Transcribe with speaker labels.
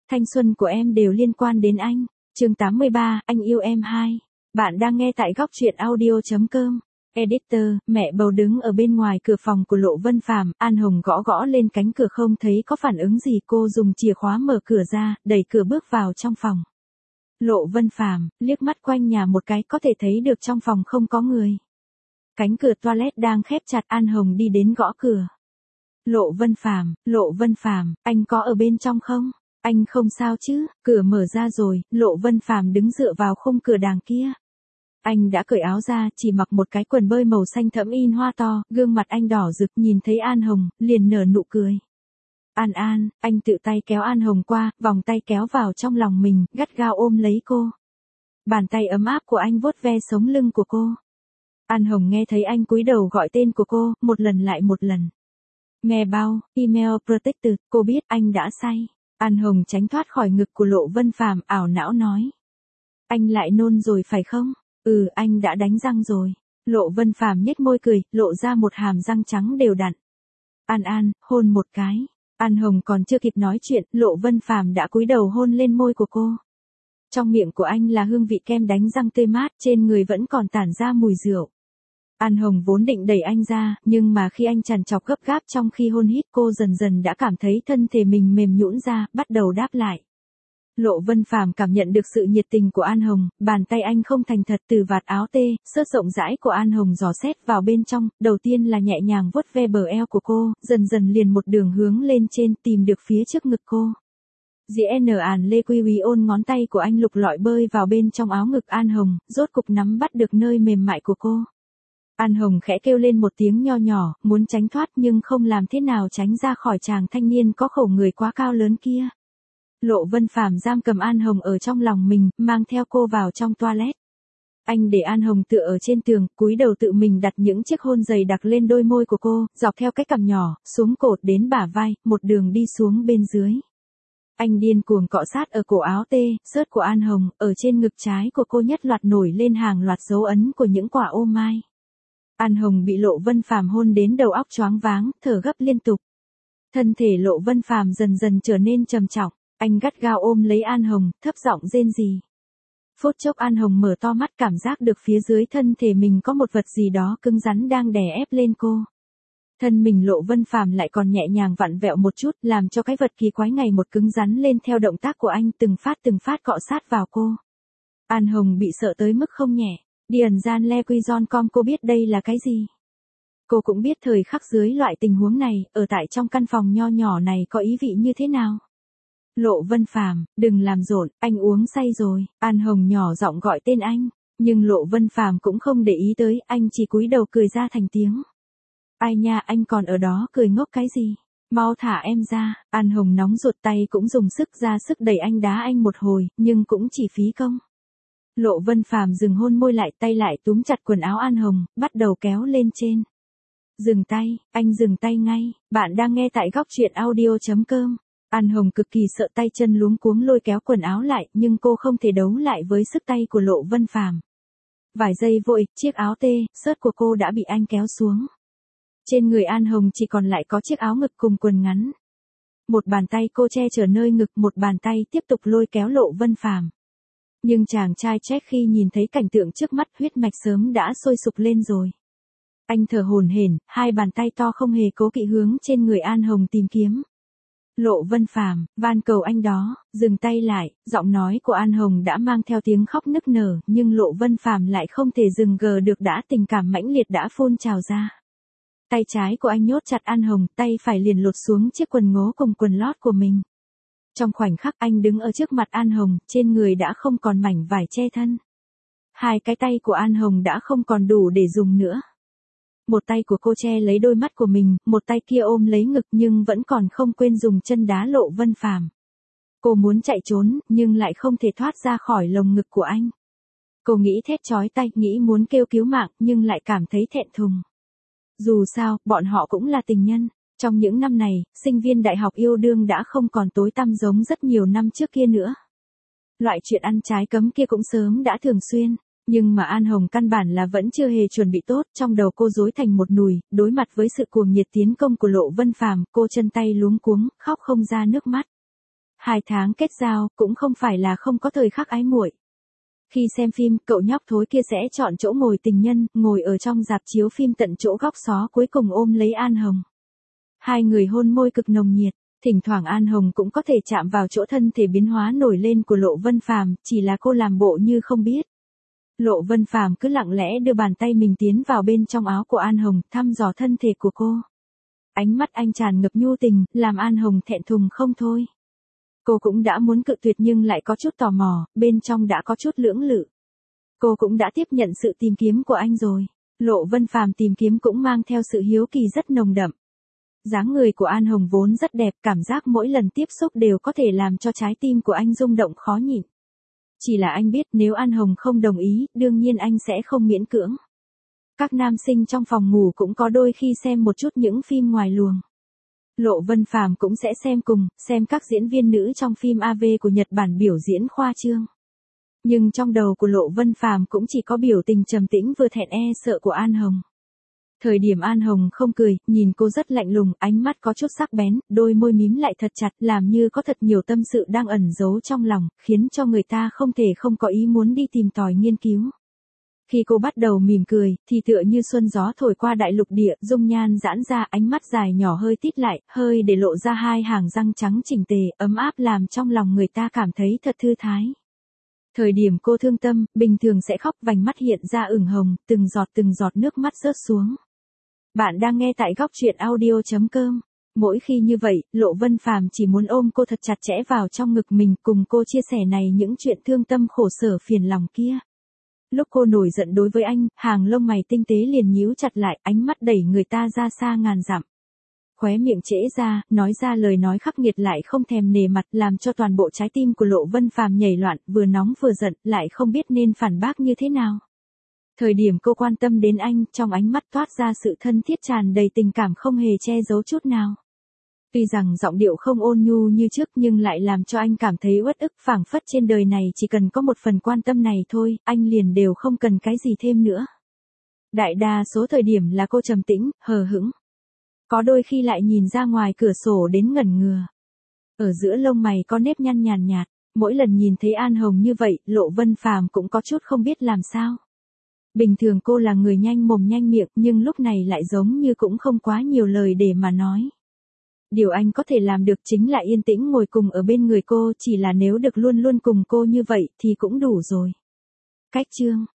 Speaker 1: Thanh xuân của em đều liên quan đến anh. Chương 83, anh yêu em 2. Bạn đang nghe tại góc truyện audio.com. Editor, mẹ bầu đứng ở bên ngoài cửa phòng của Lộ Vân Phàm, An Hồng gõ gõ lên cánh cửa không thấy có phản ứng gì, cô dùng chìa khóa mở cửa ra, đẩy cửa bước vào trong phòng. Lộ Vân Phàm liếc mắt quanh nhà một cái có thể thấy được trong phòng không có người. Cánh cửa toilet đang khép chặt, An Hồng đi đến gõ cửa. Lộ Vân Phàm, anh có ở bên trong không? Anh không sao chứ? Cửa mở ra rồi, Lộ Vân Phàm đứng dựa vào khung cửa đàng kia. Anh đã cởi áo ra, chỉ mặc một cái quần bơi màu xanh thẫm in hoa to, gương mặt anh đỏ rực, nhìn thấy An Hồng, liền nở nụ cười. An, anh tự tay kéo An Hồng qua, vòng tay kéo vào trong lòng mình, gắt gao ôm lấy cô. Bàn tay ấm áp của anh vuốt ve sống lưng của cô. An Hồng nghe thấy anh cúi đầu gọi tên của cô, một lần lại một lần. Nghe bao, email protected, cô biết anh đã say. An Hồng tránh thoát khỏi ngực của Lộ Vân Phàm, ảo não nói. Anh lại nôn rồi phải không? Ừ, anh đã đánh răng rồi. Lộ Vân Phàm nhếch môi cười, lộ ra một hàm răng trắng đều đặn. An, hôn một cái. An Hồng còn chưa kịp nói chuyện, Lộ Vân Phàm đã cúi đầu hôn lên môi của cô. Trong miệng của anh là hương vị kem đánh răng tươi mát, trên người vẫn còn tản ra mùi rượu. An Hồng vốn định đẩy anh ra, nhưng mà khi anh trằn trọc gấp gáp trong khi hôn hít, cô dần dần đã cảm thấy thân thể mình mềm nhũn ra, bắt đầu đáp lại. Lộ Vân Phàm cảm nhận được sự nhiệt tình của An Hồng, bàn tay anh không thành thật từ vạt áo tê, sớt rộng rãi của An Hồng dò xét vào bên trong, đầu tiên là nhẹ nhàng vuốt ve bờ eo của cô, dần dần liền một đường hướng lên trên, tìm được phía trước ngực cô. Lê Quy Uy ôn ngón tay của anh lục lọi bơi vào bên trong áo ngực An Hồng, rốt cục nắm bắt được nơi mềm mại của cô. An Hồng khẽ kêu lên một tiếng nho nhỏ, muốn tránh thoát nhưng không làm thế nào tránh ra khỏi chàng thanh niên có khẩu người quá cao lớn kia. Lộ Vân Phàm giam cầm An Hồng ở trong lòng mình, mang theo cô vào trong toilet. Anh để An Hồng tựa ở trên tường, cúi đầu tự mình đặt những chiếc hôn dày đặc lên đôi môi của cô, dọc theo cái cằm nhỏ, xuống cột đến bả vai, một đường đi xuống bên dưới. Anh điên cuồng cọ sát ở cổ áo tê, xớt của An Hồng, ở trên ngực trái của cô nhất loạt nổi lên hàng loạt dấu ấn của những quả ô mai. An Hồng bị Lộ Vân Phàm hôn đến đầu óc choáng váng, thở gấp liên tục. Thân thể Lộ Vân Phàm dần dần trở nên trầm trọng, anh gắt gao ôm lấy An Hồng, thấp giọng rên rỉ. Phút chốc An Hồng mở to mắt, cảm giác được phía dưới thân thể mình có một vật gì đó cứng rắn đang đè ép lên cô. Thân mình Lộ Vân Phàm lại còn nhẹ nhàng vặn vẹo một chút, làm cho cái vật kỳ quái ngày một cứng rắn lên theo động tác của anh, từng phát cọ sát vào cô. An Hồng bị sợ tới mức không nhẹ. Lê Quy Com, cô biết đây là cái gì? Cô cũng biết thời khắc dưới loại tình huống này, ở tại trong căn phòng nho nhỏ này có ý vị như thế nào. Lộ Vân Phàm, đừng làm rộn, anh uống say rồi. An Hồng nhỏ giọng gọi tên anh, nhưng Lộ Vân Phàm cũng không để ý tới, anh chỉ cúi đầu cười ra thành tiếng. Ai nha, anh còn ở đó cười ngốc cái gì? Mau thả em ra. An Hồng nóng ruột, tay cũng dùng sức ra sức đẩy anh, đá anh một hồi, nhưng cũng chỉ phí công. Lộ Vân Phàm dừng hôn môi lại, tay lại túm chặt quần áo An Hồng, bắt đầu kéo lên trên. Dừng tay, anh dừng tay ngay. Bạn đang nghe tại góc truyện audio.com. An Hồng cực kỳ sợ, tay chân luống cuống lôi kéo quần áo lại, nhưng cô không thể đấu lại với sức tay của Lộ Vân Phàm. Vài giây vội, chiếc áo tê, xớt của cô đã bị anh kéo xuống. Trên người An Hồng chỉ còn lại có chiếc áo ngực cùng quần ngắn. Một bàn tay cô che chở nơi ngực, một bàn tay tiếp tục lôi kéo Lộ Vân Phàm. Nhưng chàng trai Jack khi nhìn thấy cảnh tượng trước mắt, huyết mạch sớm đã sôi sục lên rồi. Anh thở hổn hển, hai bàn tay to không hề cố kỵ hướng trên người An Hồng tìm kiếm. Lộ Vân Phàm, van cầu anh đó, dừng tay lại. Giọng nói của An Hồng đã mang theo tiếng khóc nức nở, nhưng Lộ Vân Phàm lại không thể dừng gờ được, đã tình cảm mãnh liệt đã phun trào ra. Tay trái của anh nhốt chặt An Hồng, tay phải liền lột xuống chiếc quần ngố cùng quần lót của mình. Trong khoảnh khắc anh đứng ở trước mặt An Hồng, trên người đã không còn mảnh vải che thân. Hai cái tay của An Hồng đã không còn đủ để dùng nữa. Một tay của cô che lấy đôi mắt của mình, một tay kia ôm lấy ngực, nhưng vẫn còn không quên dùng chân đá Lộ Vân Phàm. Cô muốn chạy trốn, nhưng lại không thể thoát ra khỏi lồng ngực của anh. Cô nghĩ thét chói tai, nghĩ muốn kêu cứu mạng, nhưng lại cảm thấy thẹn thùng. Dù sao, bọn họ cũng là tình nhân. Trong những năm này, sinh viên đại học yêu đương đã không còn tối tăm giống rất nhiều năm trước kia nữa. Loại chuyện ăn trái cấm kia cũng sớm đã thường xuyên. Nhưng mà An Hồng căn bản là vẫn chưa hề chuẩn bị tốt, trong đầu cô rối thành một nùi, đối mặt với sự cuồng nhiệt tiến công của Lộ Vân Phàm, cô chân tay luống cuống, khóc không ra nước mắt. 2 tháng kết giao, cũng không phải là không có thời khắc ái muội. Khi xem phim, cậu nhóc thối kia sẽ chọn chỗ ngồi tình nhân, ngồi ở trong rạp chiếu phim tận chỗ góc xó cuối cùng ôm lấy An Hồng. Hai người hôn môi cực nồng nhiệt, thỉnh thoảng An Hồng cũng có thể chạm vào chỗ thân thể biến hóa nổi lên của Lộ Vân Phàm, chỉ là cô làm bộ như không biết. Lộ Vân Phàm cứ lặng lẽ đưa bàn tay mình tiến vào bên trong áo của An Hồng, thăm dò thân thể của cô. Ánh mắt anh tràn ngập nhu tình, làm An Hồng thẹn thùng không thôi. Cô cũng đã muốn cự tuyệt nhưng lại có chút tò mò, bên trong đã có chút lưỡng lự. Cô cũng đã tiếp nhận sự tìm kiếm của anh rồi. Lộ Vân Phàm tìm kiếm cũng mang theo sự hiếu kỳ rất nồng đậm. Dáng người của An Hồng vốn rất đẹp, cảm giác mỗi lần tiếp xúc đều có thể làm cho trái tim của anh rung động khó nhịn. Chỉ là anh biết nếu An Hồng không đồng ý, đương nhiên anh sẽ không miễn cưỡng. Các nam sinh trong phòng ngủ cũng có đôi khi xem một chút những phim ngoài luồng. Lộ Vân Phàm cũng sẽ xem cùng, xem các diễn viên nữ trong phim AV của Nhật Bản biểu diễn khoa trương. Nhưng trong đầu của Lộ Vân Phàm cũng chỉ có biểu tình trầm tĩnh vừa thẹn sợ của An Hồng. Thời điểm An Hồng không cười, nhìn cô rất lạnh lùng, ánh mắt có chút sắc bén, đôi môi mím lại thật chặt, làm như có thật nhiều tâm sự đang ẩn giấu trong lòng, khiến cho người ta không thể không có ý muốn đi tìm tòi nghiên cứu. Khi cô bắt đầu mỉm cười, thì tựa như xuân gió thổi qua đại lục địa, dung nhan giãn ra, ánh mắt dài nhỏ hơi tít lại, hơi để lộ ra hai hàng răng trắng chỉnh tề, ấm áp làm trong lòng người ta cảm thấy thật thư thái. Thời điểm cô thương tâm, bình thường sẽ khóc, vành mắt hiện ra ửng hồng, từng giọt nước mắt rớt xuống. Bạn đang nghe tại góc truyện audio.com. Mỗi khi như vậy, Lộ Vân Phàm chỉ muốn ôm cô thật chặt chẽ vào trong ngực mình, cùng cô chia sẻ này những chuyện thương tâm khổ sở phiền lòng kia. Lúc cô nổi giận đối với anh, hàng lông mày tinh tế liền nhíu chặt lại, ánh mắt đẩy người ta ra xa ngàn dặm. Khóe miệng trễ ra, nói ra lời nói khắc nghiệt lại không thèm nề mặt, làm cho toàn bộ trái tim của Lộ Vân Phàm nhảy loạn, vừa nóng vừa giận, lại không biết nên phản bác như thế nào. Thời điểm cô quan tâm đến anh, trong ánh mắt toát ra sự thân thiết tràn đầy tình cảm không hề che giấu chút nào. Tuy rằng giọng điệu không ôn nhu như trước nhưng lại làm cho anh cảm thấy uất ức, phảng phất trên đời này chỉ cần có một phần quan tâm này thôi, anh liền đều không cần cái gì thêm nữa. Đại đa số thời điểm là cô trầm tĩnh, hờ hững. Có đôi khi lại nhìn ra ngoài cửa sổ đến ngẩn ngừa. Ở giữa lông mày có nếp nhăn nhàn nhạt, mỗi lần nhìn thấy An Hồng như vậy, Lộ Vân Phàm cũng có chút không biết làm sao. Bình thường cô là người nhanh mồm nhanh miệng, nhưng lúc này lại giống như cũng không quá nhiều lời để mà nói. Điều anh có thể làm được chính là yên tĩnh ngồi cùng ở bên người cô, chỉ là nếu được luôn luôn cùng cô như vậy thì cũng đủ rồi. Cách chương